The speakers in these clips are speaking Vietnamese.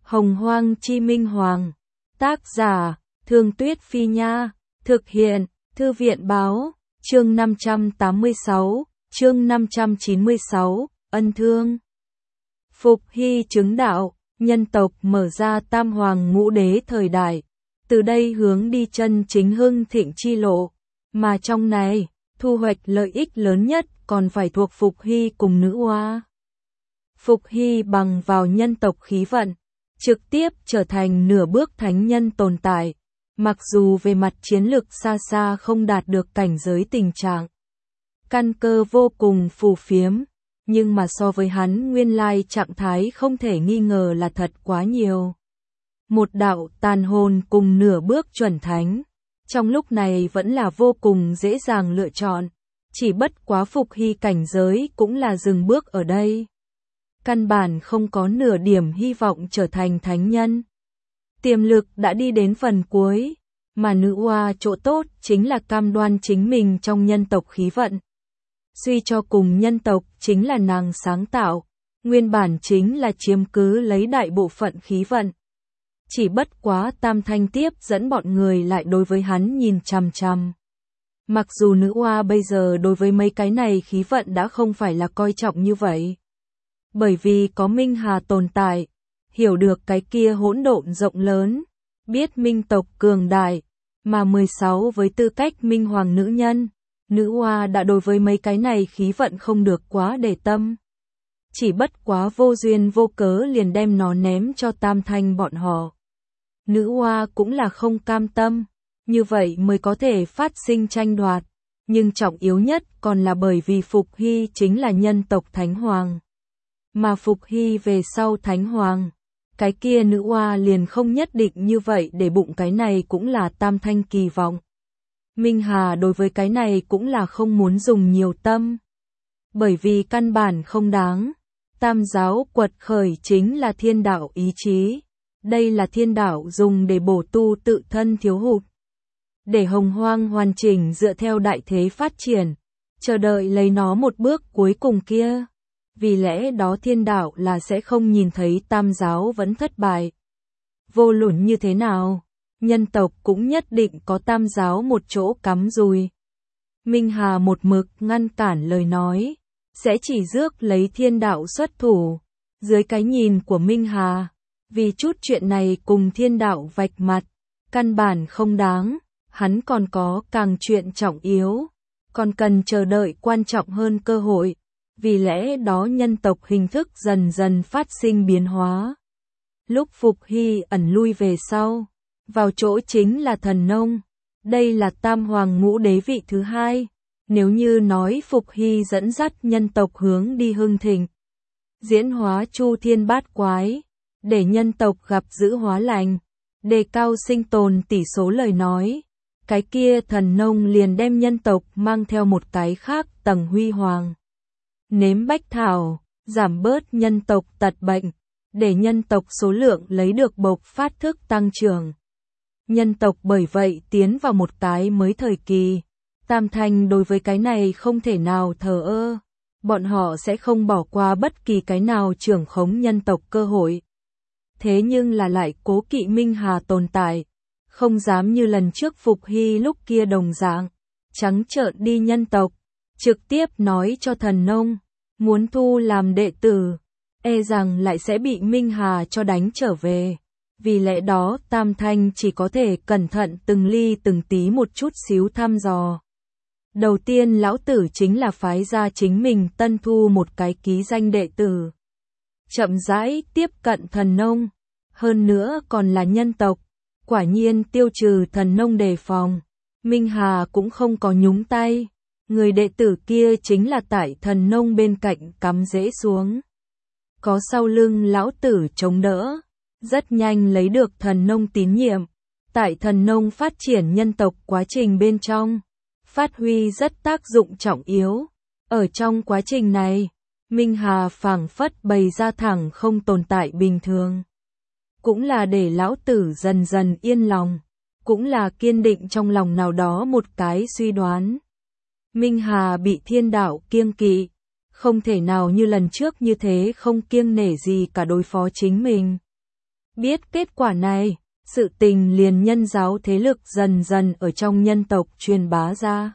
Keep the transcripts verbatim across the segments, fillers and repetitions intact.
Hồng Hoang Chi Minh Hoàng. Tác giả, Thương Tuyết Phi Nha. Thực hiện, Thư viện Báo. Chương năm trăm tám mươi sáu, chương năm trăm chín mươi sáu, ân thương. Phục Hy chứng đạo, nhân tộc mở ra tam hoàng ngũ đế thời đại. Từ đây hướng đi chân chính hưng thịnh chi lộ. Mà trong này, thu hoạch lợi ích lớn nhất còn phải thuộc Phục Hy cùng nữ oa. Phục Hy bằng vào nhân tộc khí vận, trực tiếp trở thành nửa bước thánh nhân tồn tại. Mặc dù về mặt chiến lược xa xa không đạt được cảnh giới tình trạng căn cơ vô cùng phù phiếm, nhưng mà so với hắn nguyên lai trạng thái không thể nghi ngờ là thật quá nhiều. Một đạo tàn hồn cùng nửa bước chuẩn thánh, trong lúc này vẫn là vô cùng dễ dàng lựa chọn, chỉ bất quá Phục Hy cảnh giới cũng là dừng bước ở đây. Căn bản không có nửa điểm hy vọng trở thành thánh nhân. Tiềm lực đã đi đến phần cuối, mà nữ oa chỗ tốt chính là cam đoan chính mình trong nhân tộc khí vận. Suy cho cùng nhân tộc chính là nàng sáng tạo, nguyên bản chính là chiếm cứ lấy đại bộ phận khí vận. Chỉ bất quá Tam Thanh tiếp dẫn bọn người lại đối với hắn nhìn chằm chằm. Mặc dù nữ oa bây giờ đối với mấy cái này khí vận đã không phải là coi trọng như vậy. Bởi vì có Minh Hà tồn tại, hiểu được cái kia hỗn độn rộng lớn, biết minh tộc cường đại, mà mười sáu với tư cách minh hoàng nữ nhân, nữ oa đã đối với mấy cái này khí vận không được quá để tâm. Chỉ bất quá vô duyên vô cớ liền đem nó ném cho Tam Thanh bọn họ. Nữ oa cũng là không cam tâm, như vậy mới có thể phát sinh tranh đoạt, nhưng trọng yếu nhất còn là bởi vì Phục Hy chính là nhân tộc Thánh Hoàng. Mà Phục Hy về sau Thánh Hoàng, cái kia nữ oa liền không nhất định như vậy để bụng, cái này cũng là Tam Thanh kỳ vọng. Minh Hà đối với cái này cũng là không muốn dùng nhiều tâm. Bởi vì căn bản không đáng. Tam giáo quật khởi chính là thiên đạo ý chí. Đây là thiên đạo dùng để bổ tu tự thân thiếu hụt. Để hồng hoang hoàn chỉnh dựa theo đại thế phát triển. Chờ đợi lấy nó một bước cuối cùng kia. Vì lẽ đó thiên đạo là sẽ không nhìn thấy tam giáo vẫn thất bại. Vô luận như thế nào, nhân tộc cũng nhất định có tam giáo một chỗ cắm rùi. Minh Hà một mực ngăn cản lời nói, sẽ chỉ rước lấy thiên đạo xuất thủ. Dưới cái nhìn của Minh Hà, vì chút chuyện này cùng thiên đạo vạch mặt, căn bản không đáng, hắn còn có càng chuyện trọng yếu, còn cần chờ đợi quan trọng hơn cơ hội. Vì lẽ đó nhân tộc hình thức dần dần phát sinh biến hóa. Lúc Phục Hy ẩn lui về sau, vào chỗ chính là thần nông. Đây là tam hoàng ngũ đế vị thứ hai. Nếu như nói Phục Hy dẫn dắt nhân tộc hướng đi hưng thịnh, diễn hóa chu thiên bát quái, để nhân tộc gặp dữ hóa lành, đề cao sinh tồn tỷ số lời nói, cái kia thần nông liền đem nhân tộc mang theo một cái khác tầng huy hoàng. Nếm bách thảo, giảm bớt nhân tộc tật bệnh, để nhân tộc số lượng lấy được bộc phát thức tăng trưởng. Nhân tộc bởi vậy tiến vào một cái mới thời kỳ. Tam Thanh đối với cái này không thể nào thờ ơ. Bọn họ sẽ không bỏ qua bất kỳ cái nào trưởng khống nhân tộc cơ hội. Thế nhưng là lại cố kỵ Minh Hà tồn tại. Không dám như lần trước Phục Hy lúc kia đồng dạng. Trắng trợn đi nhân tộc. Trực tiếp nói cho thần nông, muốn thu làm đệ tử, e rằng lại sẽ bị Minh Hà cho đánh trở về. Vì lẽ đó Tam Thanh chỉ có thể cẩn thận từng ly từng tí một chút xíu thăm dò. Đầu tiên lão tử chính là phái ra chính mình tân thu một cái ký danh đệ tử. Chậm rãi tiếp cận thần nông, hơn nữa còn là nhân tộc, quả nhiên tiêu trừ thần nông đề phòng. Minh Hà cũng không có nhúng tay. Người đệ tử kia chính là tại thần nông bên cạnh cắm rễ xuống. Có sau lưng lão tử chống đỡ, rất nhanh lấy được thần nông tín nhiệm. Tại thần nông phát triển nhân tộc quá trình bên trong, phát huy rất tác dụng trọng yếu. Ở trong quá trình này, Minh Hà phảng phất bày ra thẳng không tồn tại bình thường. Cũng là để lão tử dần dần yên lòng, cũng là kiên định trong lòng nào đó một cái suy đoán. Minh Hà bị thiên đạo kiêng kỵ, không thể nào như lần trước như thế không kiêng nể gì cả đối phó chính mình. Biết kết quả này, sự tình liền nhân giáo thế lực dần dần ở trong nhân tộc truyền bá ra.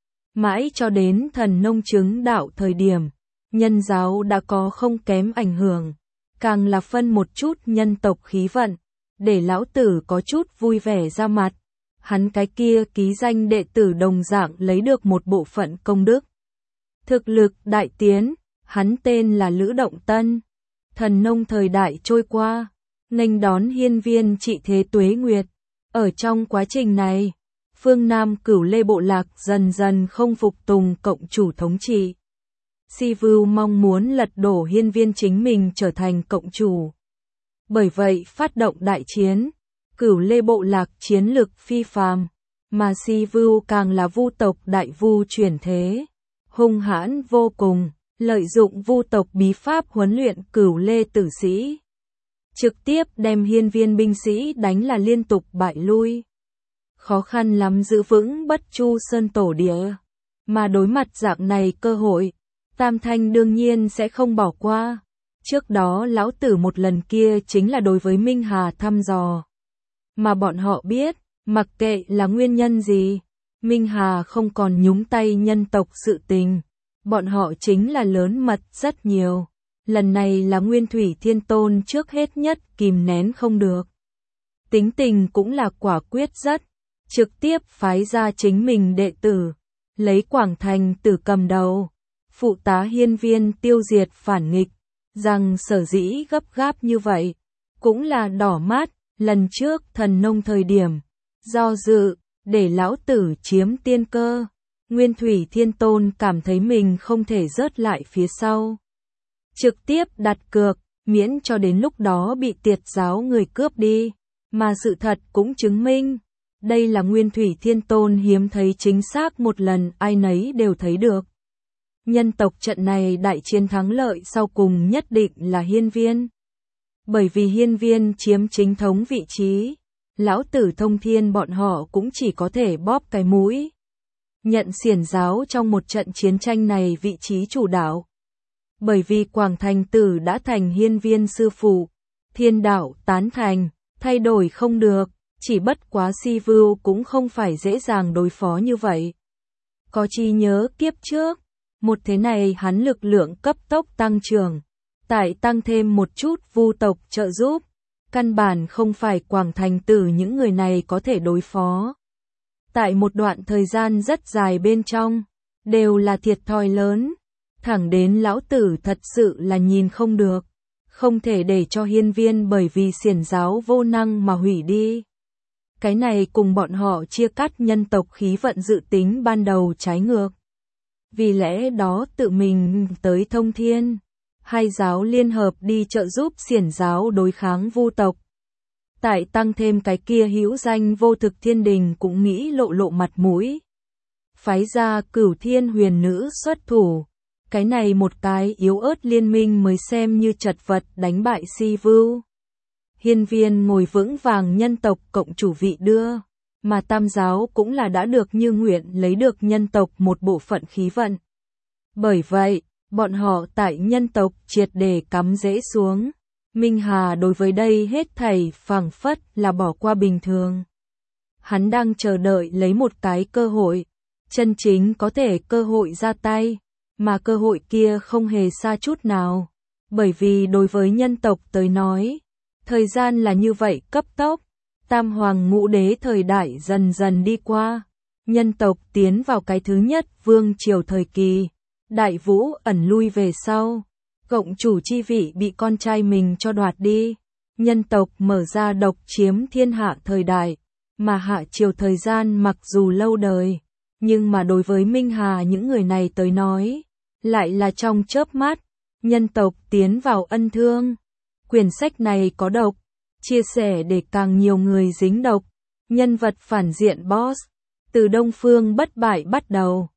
Mãi cho đến thần nông chứng đạo thời điểm, nhân giáo đã có không kém ảnh hưởng, càng là phân một chút nhân tộc khí vận, để lão tử có chút vui vẻ ra mặt. Hắn cái kia ký danh đệ tử đồng dạng lấy được một bộ phận công đức. Thực lực đại tiến, hắn tên là Lữ Động Tân. Thần nông thời đại trôi qua, nghênh đón hiên viên trị thế tuế nguyệt. Ở trong quá trình này, phương Nam Cửu Lê bộ lạc dần dần không phục tùng cộng chủ thống trị. Si Vưu mong muốn lật đổ hiên viên chính mình trở thành cộng chủ. Bởi vậy phát động đại chiến, Cửu Lê bộ lạc chiến lực phi phàm, mà Si Vưu càng là vu tộc đại vu chuyển thế, hung hãn vô cùng, lợi dụng vu tộc bí pháp huấn luyện Cửu Lê tử sĩ. Trực tiếp đem hiên viên binh sĩ đánh là liên tục bại lui. Khó khăn lắm giữ vững Bất Chu Sơn tổ địa, mà đối mặt dạng này cơ hội, Tam Thanh đương nhiên sẽ không bỏ qua. Trước đó lão tử một lần kia chính là đối với Minh Hà thăm dò. Mà bọn họ biết, mặc kệ là nguyên nhân gì, Minh Hà không còn nhúng tay nhân tộc sự tình. Bọn họ chính là lớn mật rất nhiều. Lần này là Nguyên Thủy Thiên Tôn trước hết nhất kìm nén không được. Tính tình cũng là quả quyết rất, trực tiếp phái ra chính mình đệ tử, lấy Quảng Thành Tử cầm đầu, phụ tá hiên viên tiêu diệt phản nghịch, rằng sở dĩ gấp gáp như vậy, cũng là đỏ mắt, lần trước thần nông thời điểm, do dự, để lão tử chiếm tiên cơ, Nguyên Thủy Thiên Tôn cảm thấy mình không thể rớt lại phía sau. Trực tiếp đặt cược, miễn cho đến lúc đó bị tiệt giáo người cướp đi, mà sự thật cũng chứng minh, đây là Nguyên Thủy Thiên Tôn hiếm thấy chính xác một lần ai nấy đều thấy được. Nhân tộc trận này đại chiến thắng lợi sau cùng nhất định là hiên viên. Bởi vì hiên viên chiếm chính thống vị trí, lão tử Thông Thiên bọn họ cũng chỉ có thể bóp cái mũi. Nhận xiển giáo trong một trận chiến tranh này vị trí chủ đạo. Bởi vì Quảng Thành Tử đã thành hiên viên sư phụ, thiên đạo tán thành, thay đổi không được, chỉ bất quá Si Vưu cũng không phải dễ dàng đối phó như vậy. Có chi nhớ kiếp trước, một thế này hắn lực lượng cấp tốc tăng trưởng, tại tăng thêm một chút vu tộc trợ giúp, căn bản không phải Quảng Thành Tử những người này có thể đối phó. Tại một đoạn thời gian rất dài bên trong, đều là thiệt thòi lớn, thẳng đến lão tử thật sự là nhìn không được, không thể để cho hiên viên bởi vì xiển giáo vô năng mà hủy đi. Cái này cùng bọn họ chia cắt nhân tộc khí vận dự tính ban đầu trái ngược. Vì lẽ đó tự mình tới Thông Thiên, hai giáo liên hợp đi trợ giúp xiển giáo đối kháng vu tộc. Tại tăng thêm cái kia hữu danh vô thực thiên đình cũng nghĩ lộ lộ mặt mũi. Phái ra Cửu Thiên huyền nữ xuất thủ, cái này một cái yếu ớt liên minh mới xem như chật vật đánh bại Si Vưu. Hiên viên ngồi vững vàng nhân tộc cộng chủ vị đưa, mà tam giáo cũng là đã được như nguyện lấy được nhân tộc một bộ phận khí vận. Bởi vậy, bọn họ tại nhân tộc triệt để cắm rễ xuống. Minh Hà đối với đây hết thảy phảng phất là bỏ qua bình thường. Hắn đang chờ đợi lấy một cái cơ hội, chân chính có thể cơ hội ra tay, mà cơ hội kia không hề xa chút nào. Bởi vì đối với nhân tộc tới nói, thời gian là như vậy cấp tốc, tam hoàng ngũ đế thời đại dần dần đi qua, nhân tộc tiến vào cái thứ nhất vương triều thời kỳ, Đại Vũ ẩn lui về sau. Cộng chủ chi vị bị con trai mình cho đoạt đi, nhân tộc mở ra độc chiếm thiên hạ thời đại, mà hạ triều thời gian mặc dù lâu đời, nhưng mà đối với Minh Hà những người này tới nói, lại là trong chớp mắt, nhân tộc tiến vào ân thương. Quyển sách này có độc, chia sẻ để càng nhiều người dính độc, nhân vật phản diện boss, từ Đông Phương bất bại bắt đầu.